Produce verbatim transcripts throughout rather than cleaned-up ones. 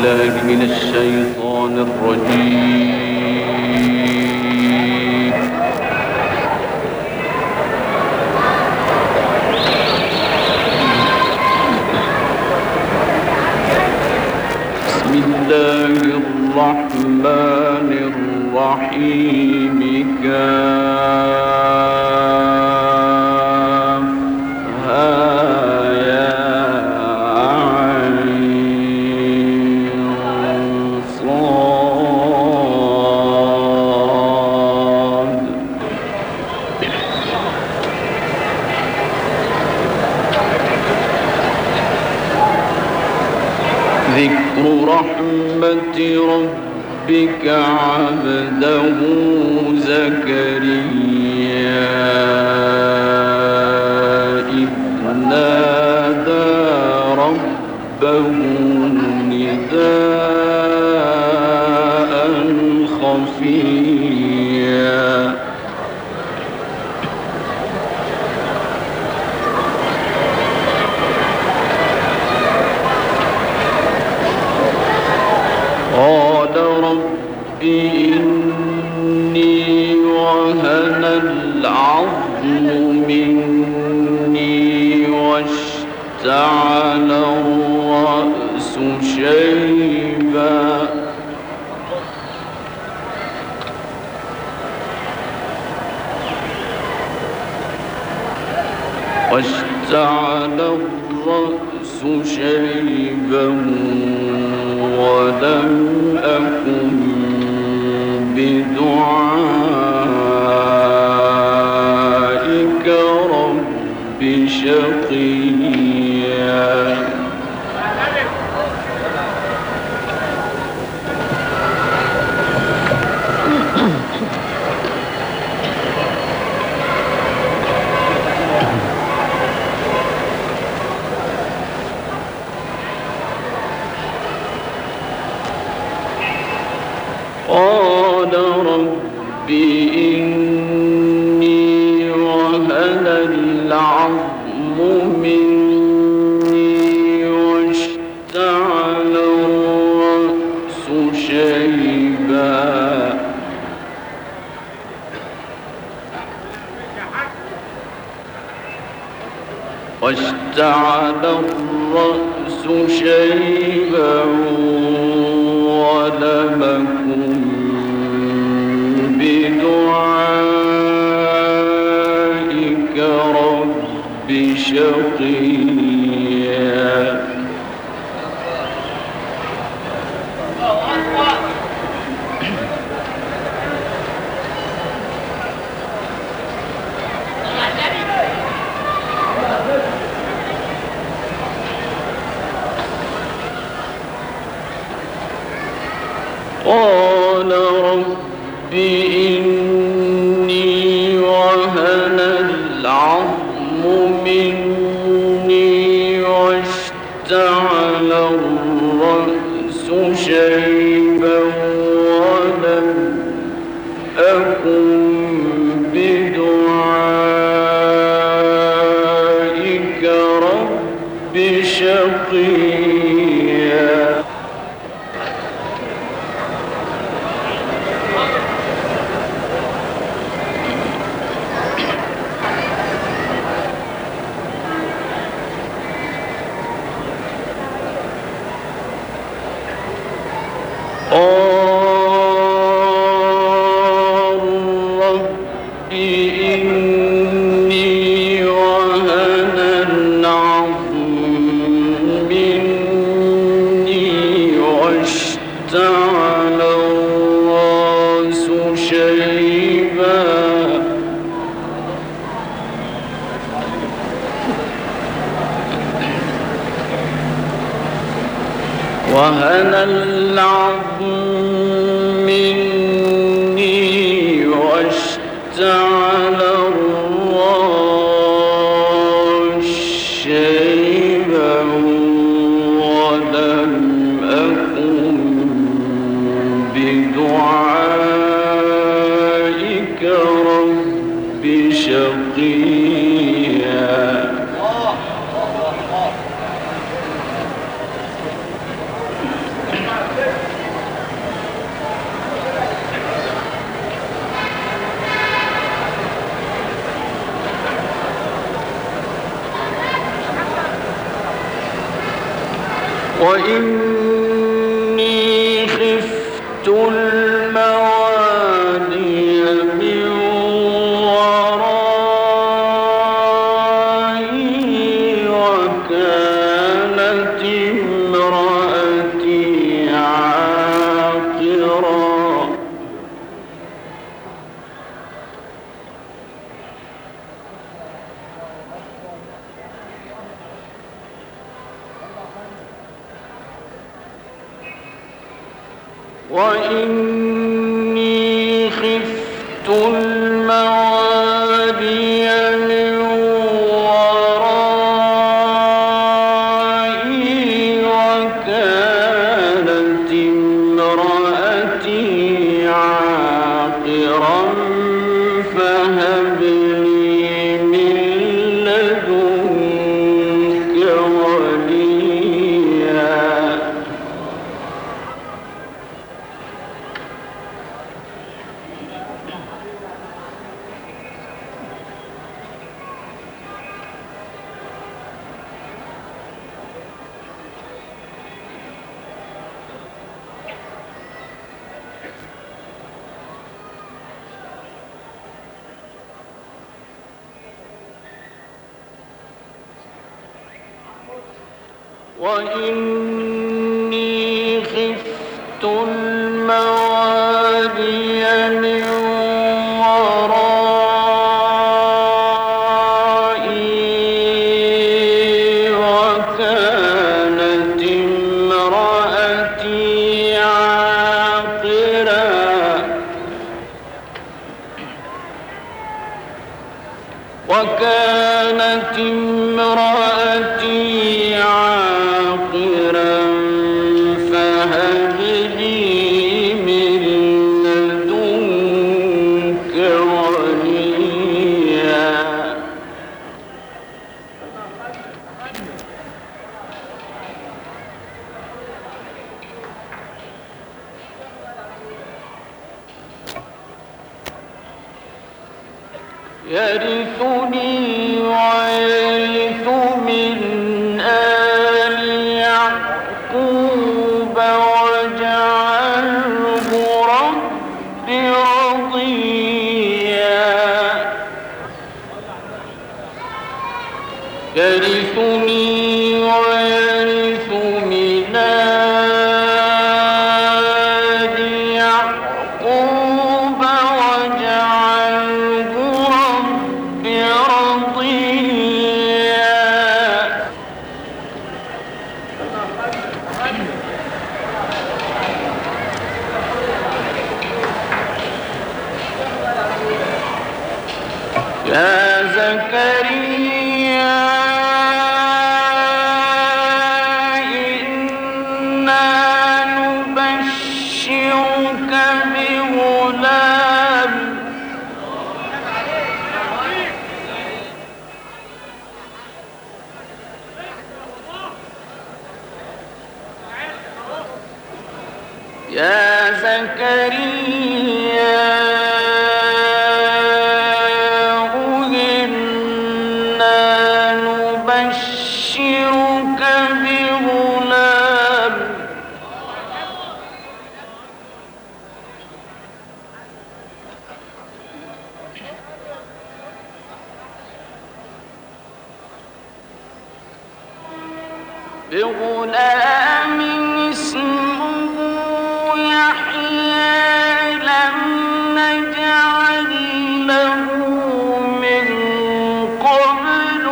بالله من الشيطان الرجيم. بسم الله الرحمن الرحيم. ذكر رحمة ربك عبده زكريا إذ نادى ربه نداء خفيا قال رب إني وهن العظم مني واشتعل الرأس شيبا واشتعل الرأس شيبا ولم أكن بدعائك رب شقيا قال رب إني وهن العظم مني واشتعل الرأس شيبا واشتعل الرأس شيبا ولم أكن بدعائك رب شقيا قال رب إني وهن العظم مني واشتعل الرأس شيبا ولم أكن بدعائك رب شقيا قال رب إني وهن العظم مني واشتعل الرأس شيبا وهن العظم مني واشتعل الرأس شيبا ولم أكن بدعائك رب شقيا وإني خفت الموالي من ورائي وكانت امرأتي عاقرا وإني خفت الموالي من ورائي وكانت امرأتي عاقرا فهب لي من لدنك وليا وإني خفت الموالي من ورائي وكانت امرأتي عاقرا وكانت امرأتي عاقرا فهب لي من لدنك وليا يرثني ويرث من آل يعقوب واجعله رب رضيا يرثني ويرث من آل يعقوب واجعله رب رضيا يا زكريا إنا نبشرك بغلام يا زكريا إنا نبشرك بغلام بغلام اسمه يحيى لم نجعل له من قبل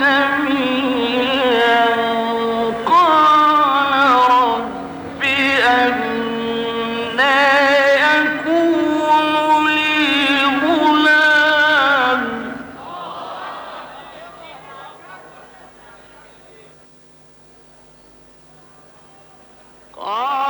سميا قال رب أنى يكون لي غلام قال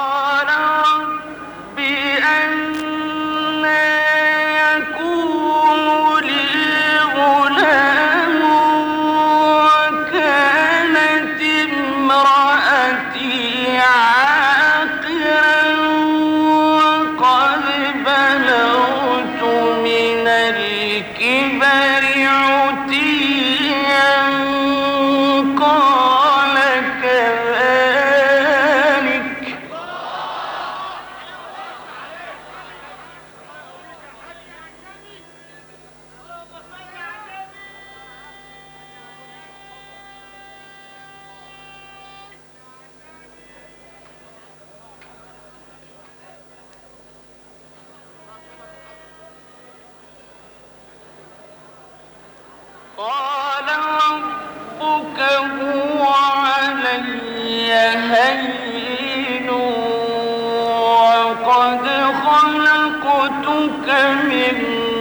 من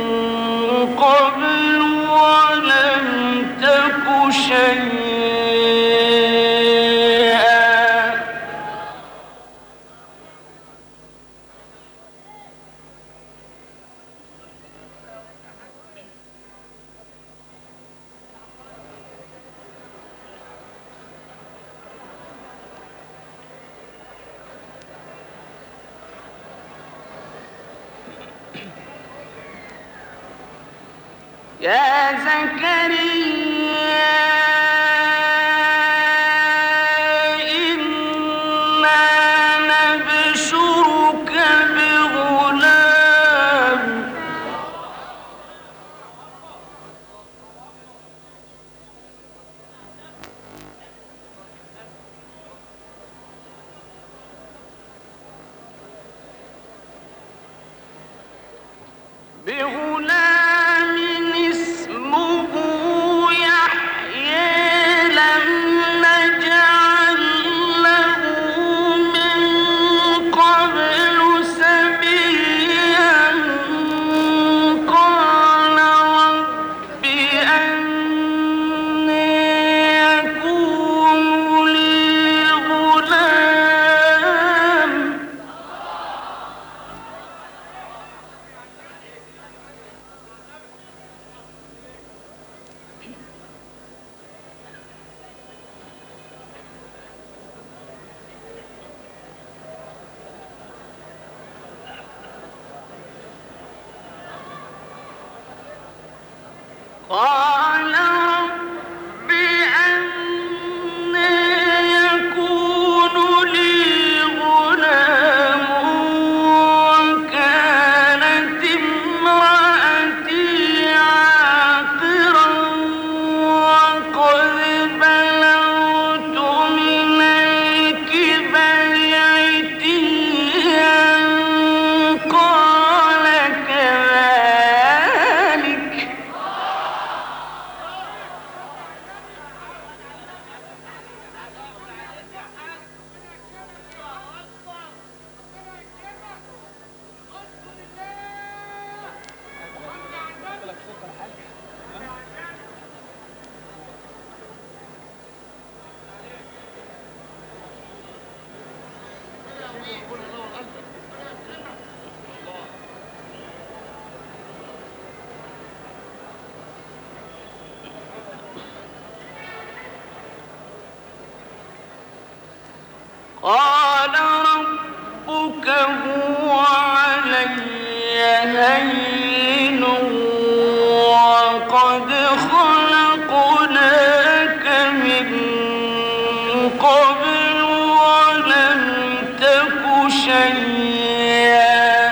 قبل ولم تك شيئا. يا زكريا إنا نبشرك بغلام بغلام اسمه يحيى لم نجعل له من قبل سميا. قال رب أنى يكون لي غلام قال رب أنى يكون لي غلام وكانت امرأتي عاقرا وقد بلغت من الكبر عتيا. قال كذلك قال ربك هو علي هين وقد خلقناك من قبل ولم تك شيئا.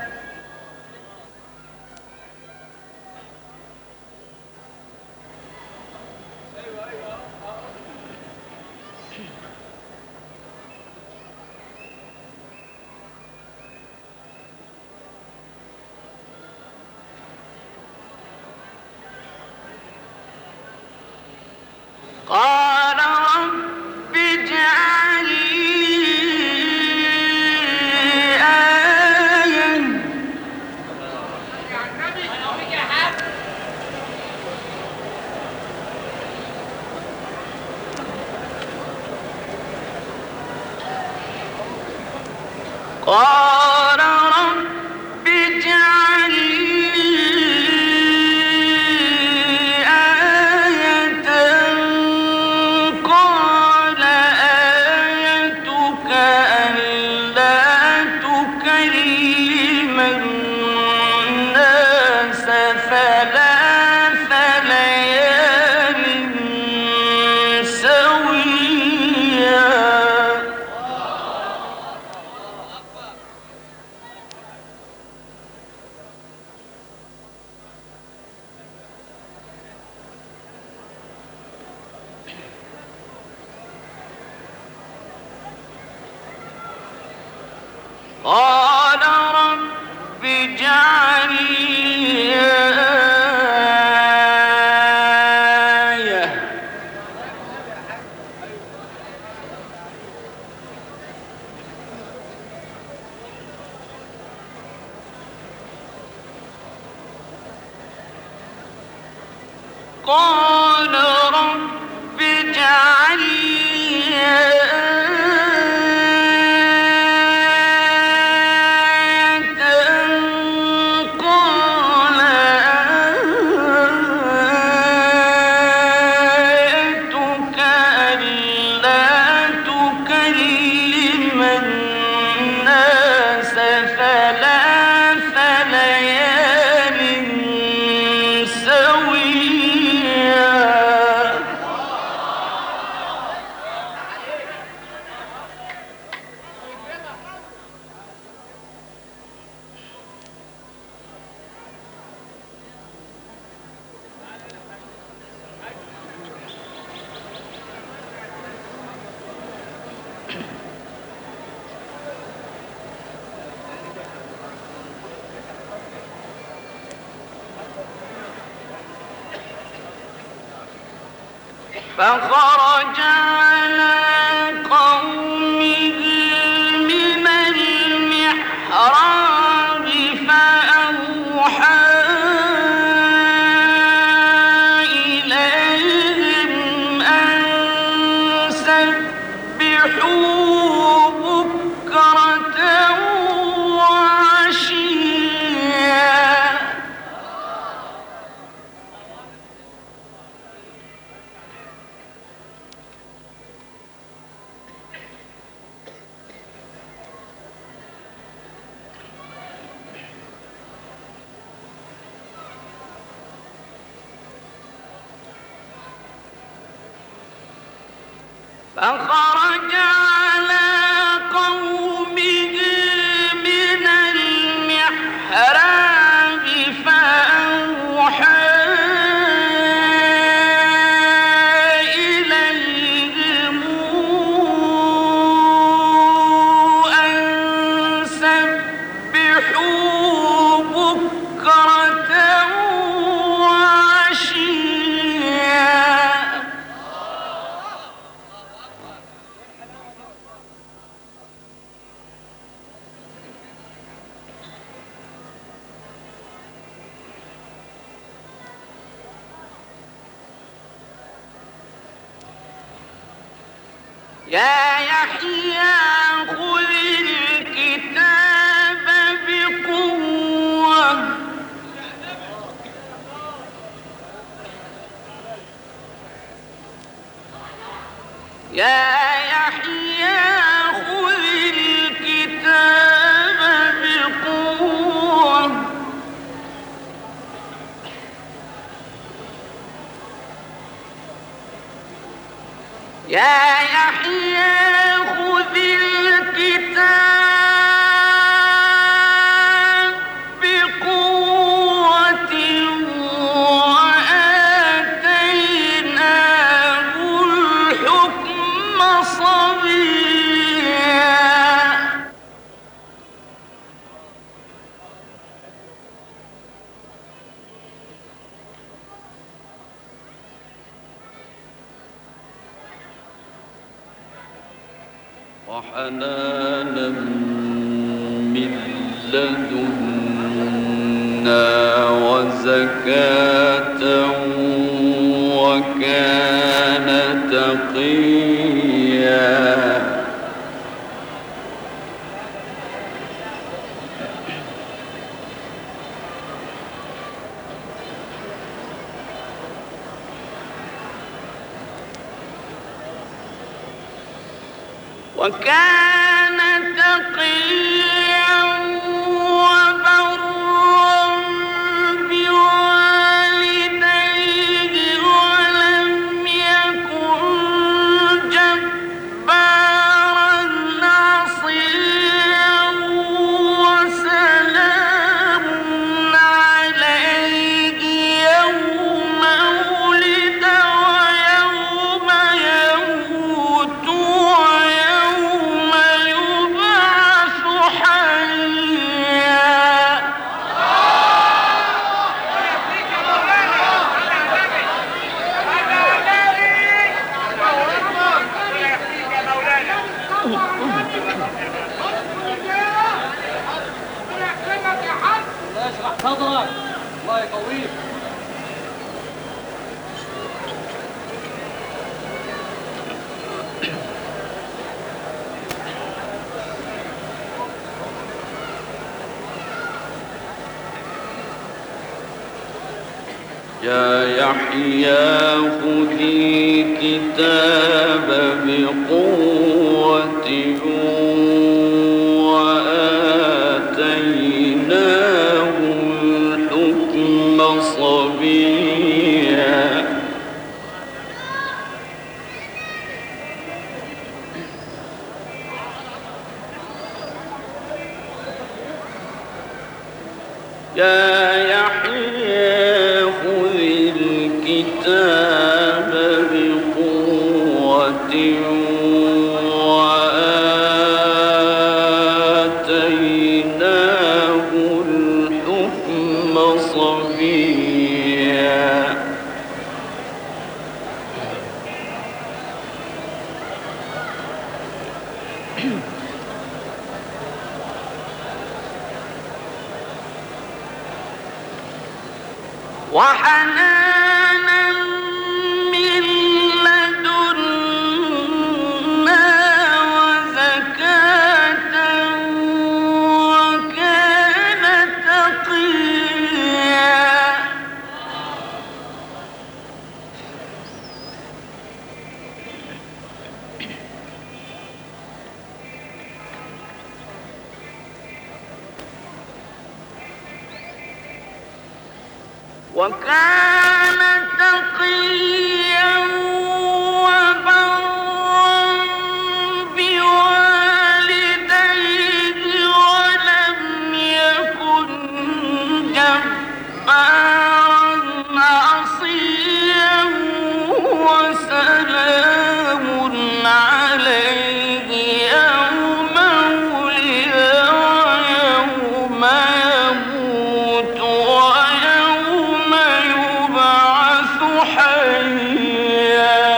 قال رب اجعل لي آية قال رب اجعل لي آية. قال آيتك ألا تكلم الناس ثلاث ليال سويا. قال رب اجعل لي آية. قال رب اجعل لي فخرج على قومه من المحراب فأوحى إليهم أن سبحوا بكرة وعشيا. فخرج على قومه من المحراب فأوحى إليهم أن سبحوا بكرة وعشيا. يا يحيى خذ الكتاب بقوة. يا يحيى خذ الكتاب بقوة. يا يحيى خذ الكتاب بقوة وآتيناه الحكم صبيا. وحنانا من لدنا وزكاة وكان تقيا. وكان تقيا وبرا بوالديه ولم يكن جبارا عصيا. وسلام عليه يوم ولد ويوم يموت ويوم يبعث حيا. الله يشرح صدرك، الله يقويك. يا يحيى خذ الكتاب بقوة وآتيناه الحكم صبيا. يا يحيى خذ الكتاب بقوة وآتيناه الحكم صبيا. وحنانا من لدنا وزكاة وكان تقيا. وكان تقيا وبرا بوالديه ولم يكن جبارا عصيا وسلام عليه يوم ولد ويوم يموت ويوم يبعث حيا.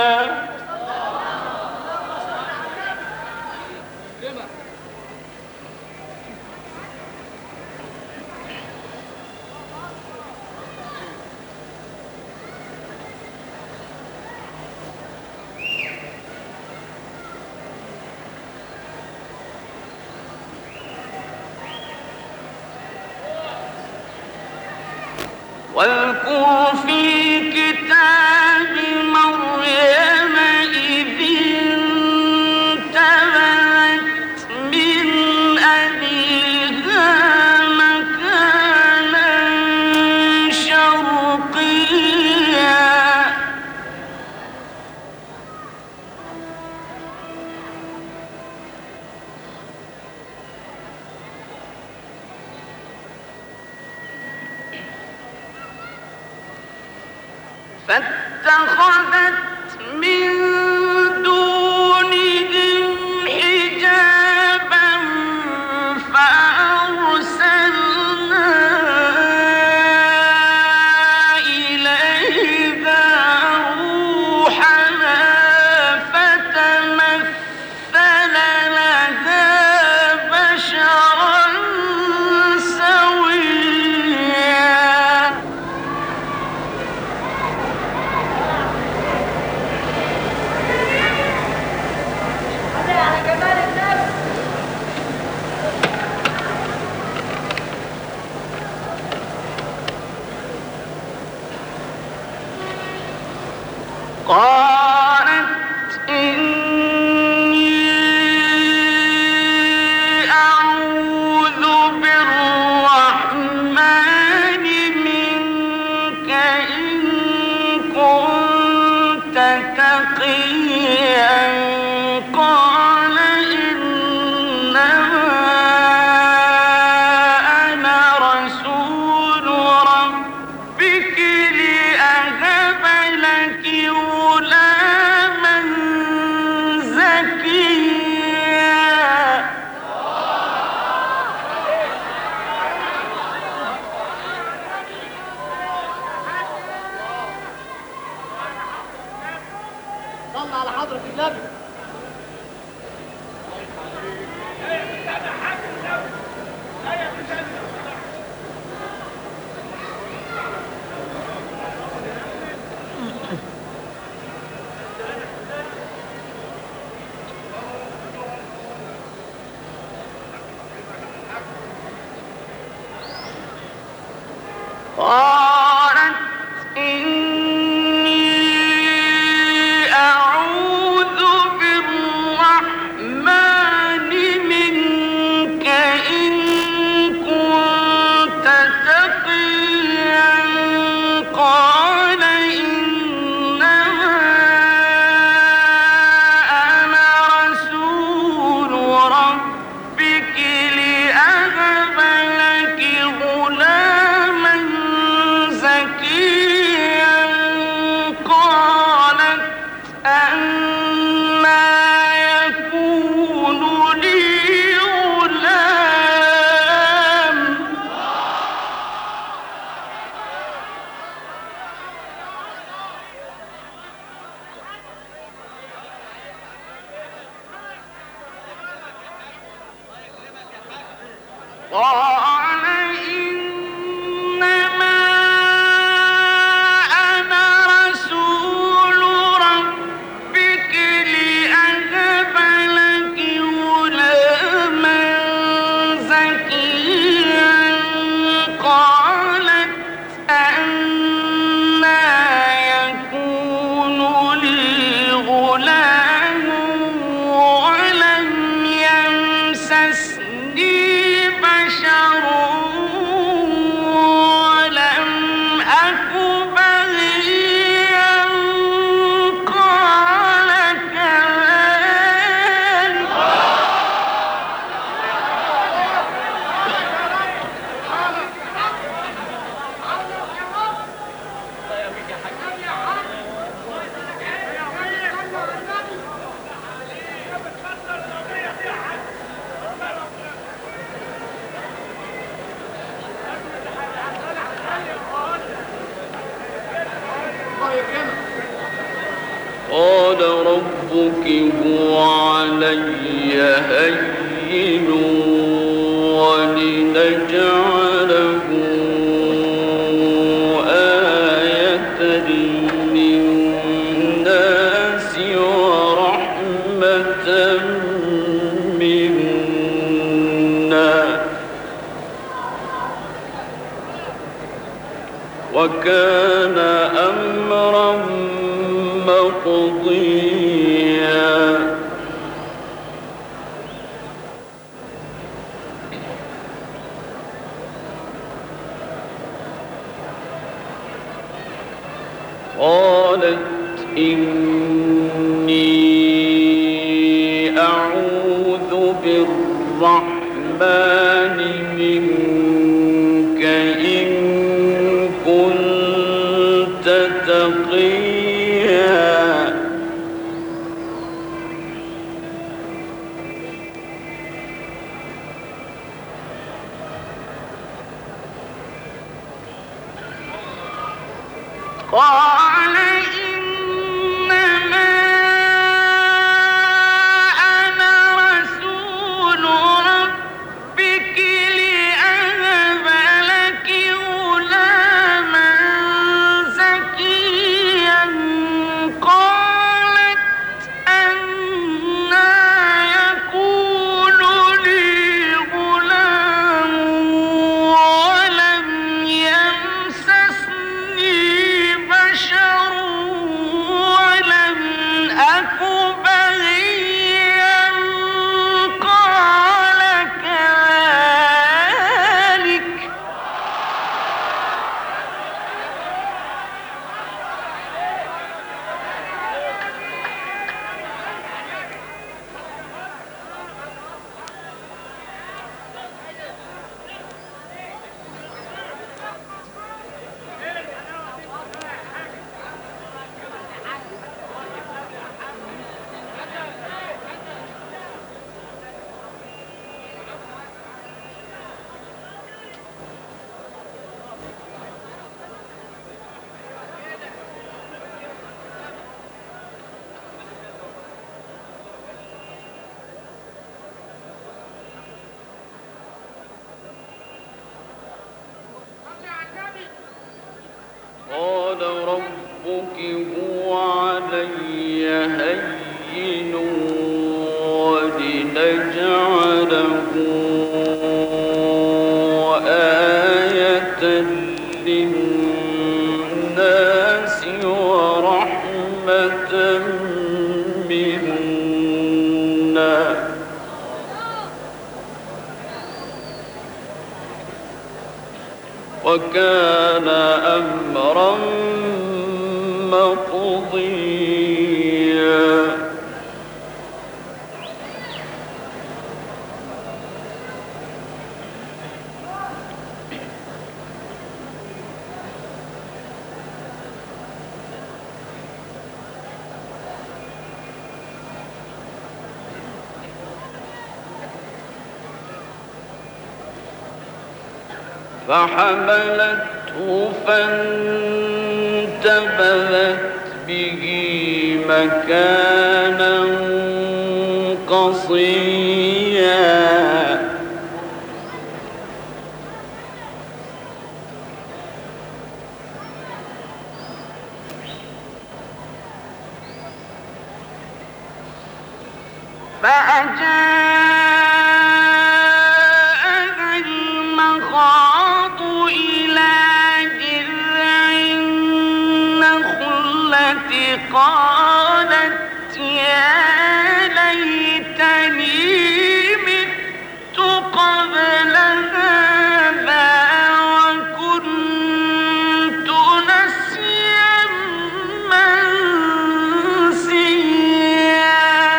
واذكر في كتاب مريم إذ انتبذت من أهلها مكانا شرقيا. فاتخذت من دونهم حجابا فأرسلنا إليها روحنا فتمثل لها بشرا سويا. قال إنما أنا رسول ربك لأهب لك غلاما زكيا قالت أنى يكون لي غلام ولم يمسسني بشر ولم أك بغيا قال كذلك قال ربك هو علي هين ولنجعله آية للناس ورحمة منا وكان أمرا مقضيا قالت إني أعوذ بالرحمن منك إن كنت تقيا قال إنما أنا رسول ربك لأهب لك غلاما زكيا قالت أنى يكون لي غلام ولم يمسسني بشر ولم أك بغيا قال كذلك قال ربك هو علي هين ولنجعله آية للناس ورحمة منا وكان أمرا مقضيا فحملته فانتبذت به مكانا قصيا فأجاءها المخاض إلى جذع النخلة قالت يا ليتني مت قبل هذا وكنت نسيا منسيا.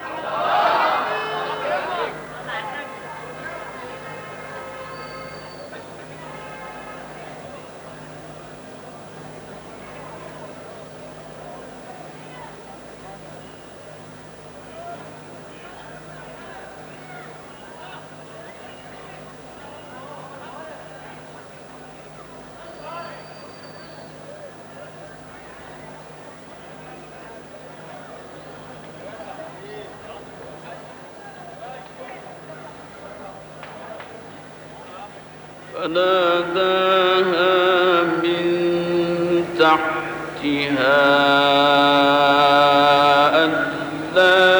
فناداها من تحتها ألا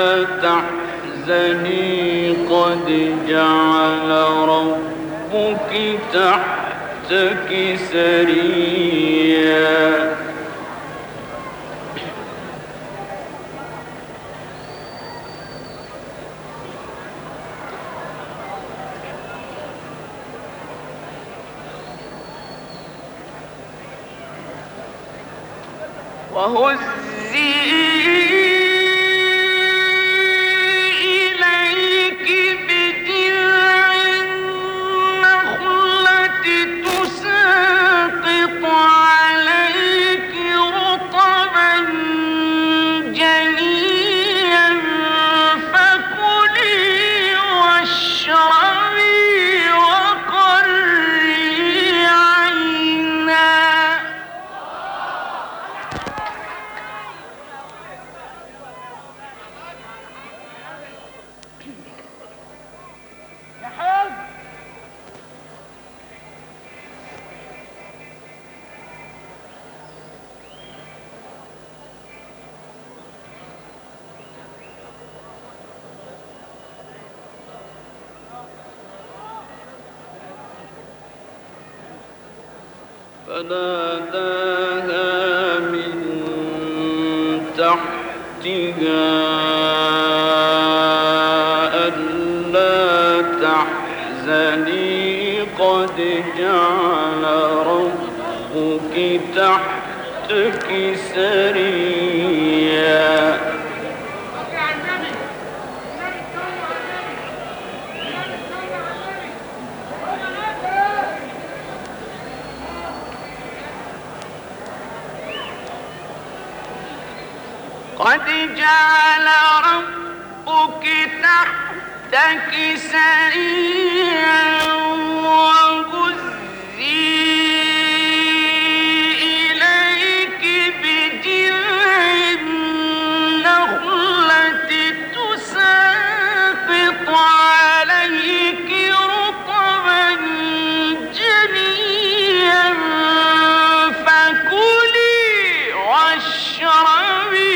تحزني قد جعل ربك تحتك سريا. وهزي إليك بجذع النخلة تساقط عليك رطبا جنيا فكلي واشربي وقري عينا. فناداها من تحتها ألا تحزني قد جعل ربك تحتك سريا. قد جعل ربك تحتك سريا وهزي إليك بجذع النخلة تساقط عليك رطبا جنيا فكلي واشربي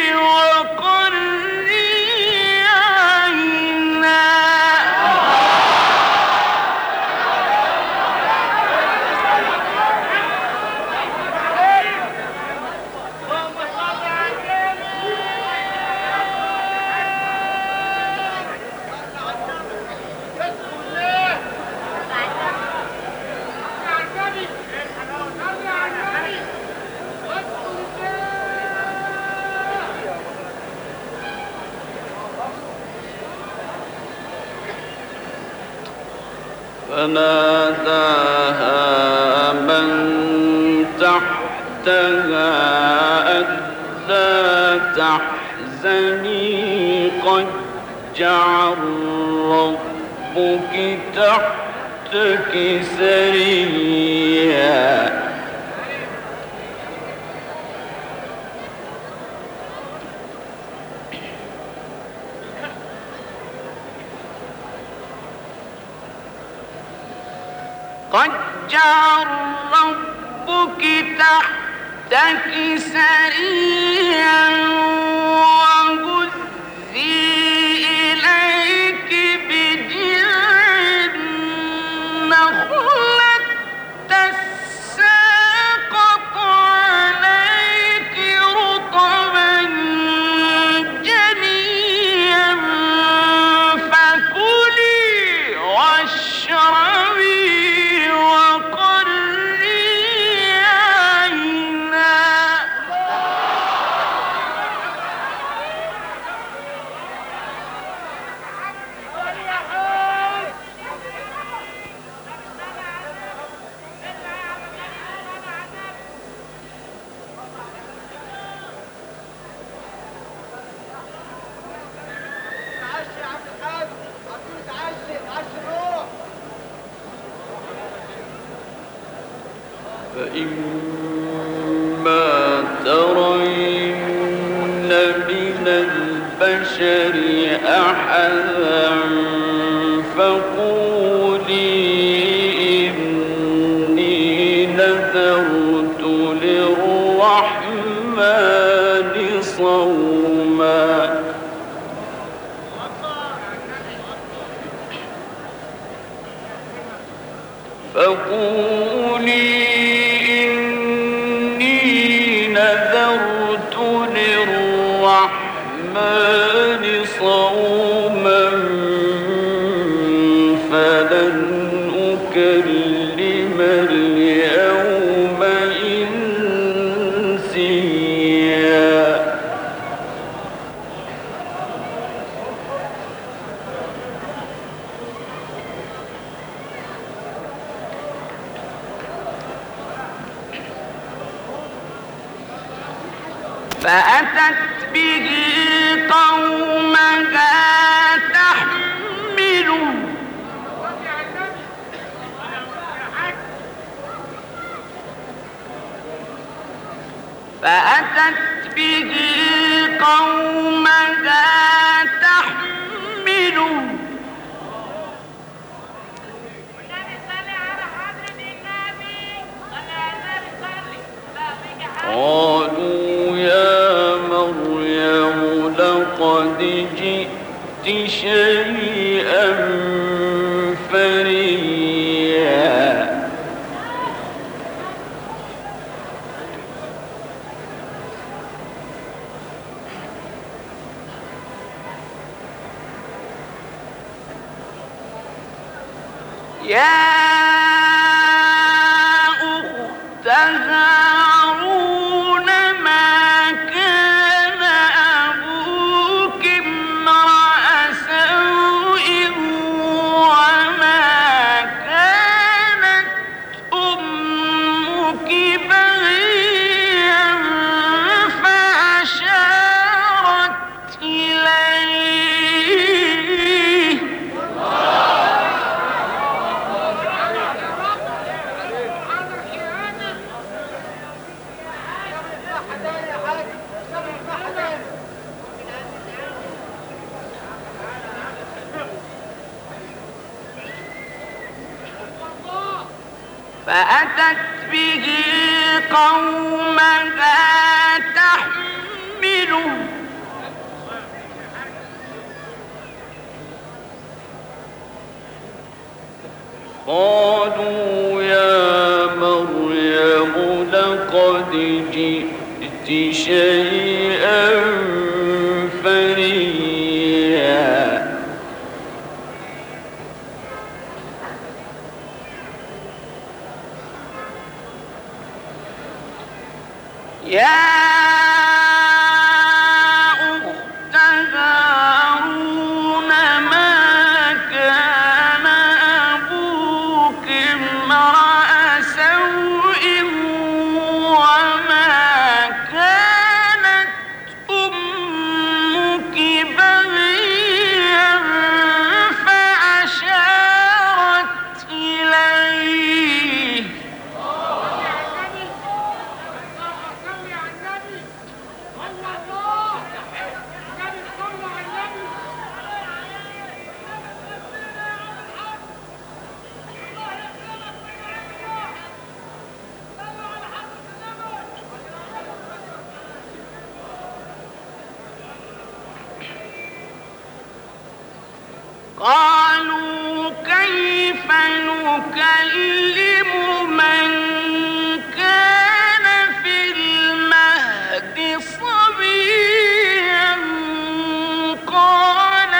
فناداها من تحتها ألا تحزني قد جعل ربك تحتك سريا. قد جعل ربك تحتك سريا وهزي فإما ترين من البشر أحدا فقولي إني نذرت للرحمن صوما فقولي إني نذرت للرحمن صوما فلن أكلم اليوم إنسيا فأتت به قومها تحمله فأتت به قومها تحمله قالوا يا مريم لقد جئت شيئا فريا يا أخت هارون ما كان أبوك امرأ سوء وما كانت أمك بغيا فأشارت إليه فأتت به قومها تحمله قالوا يا مريم لقد جئت شيئا فريا يا أخت هارون ما كان أبوك امرأ سوء وما كانت أمك بغيا فأشارت إليه قالوا كيف نكلم من كان في المهد صبيا قال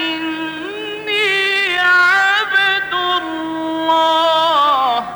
إني عبد الله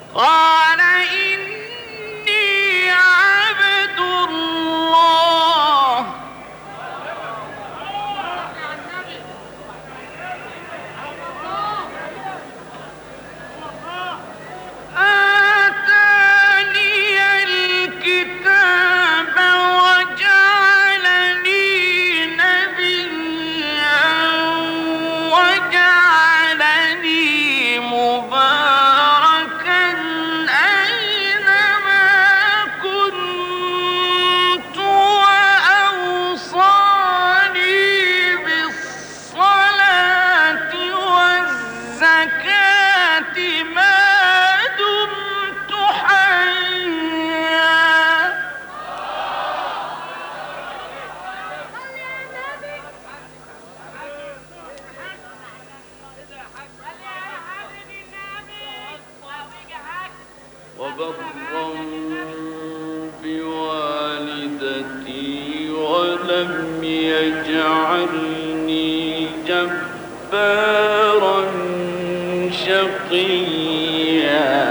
قال إني عبد الله آتاني الكتاب وجعلني نبيا وجعلني مباركا أينما كنت وأوصاني بالصلاة والزكاة ما دمت حيا وبرا بوالدتي ولم يجعلني جبارا شقيا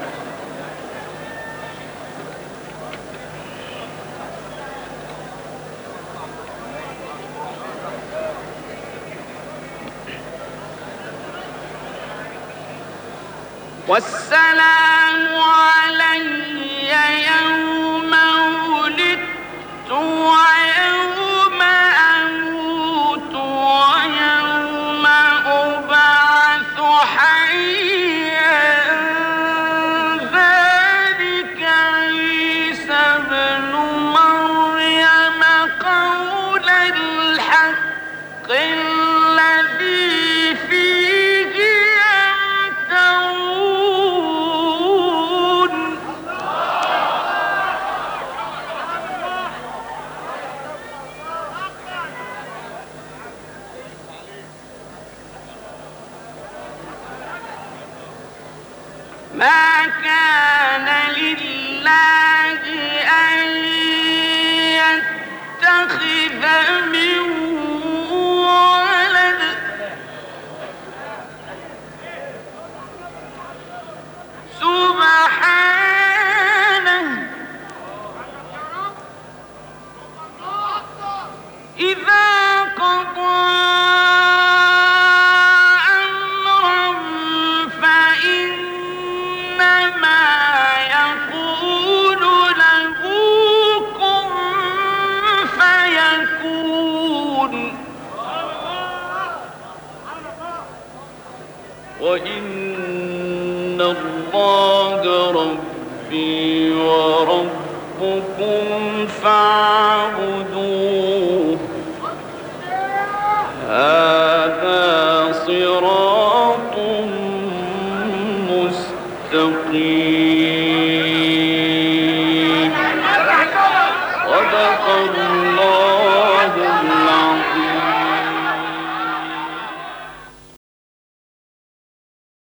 والسلام علي يوم ولدت ويوم أموت ويوم أبعث حيا ذلك عيسى ابن مريم قول الحق الذي فيه يمترون ما كان لله أن يتخذ من ولد سبحانه إذا قضى أمرا فإنما يقول له كن فيكون وإن الله ربي وربكم فاعبدوه هذا صراط مستقيم صدق الله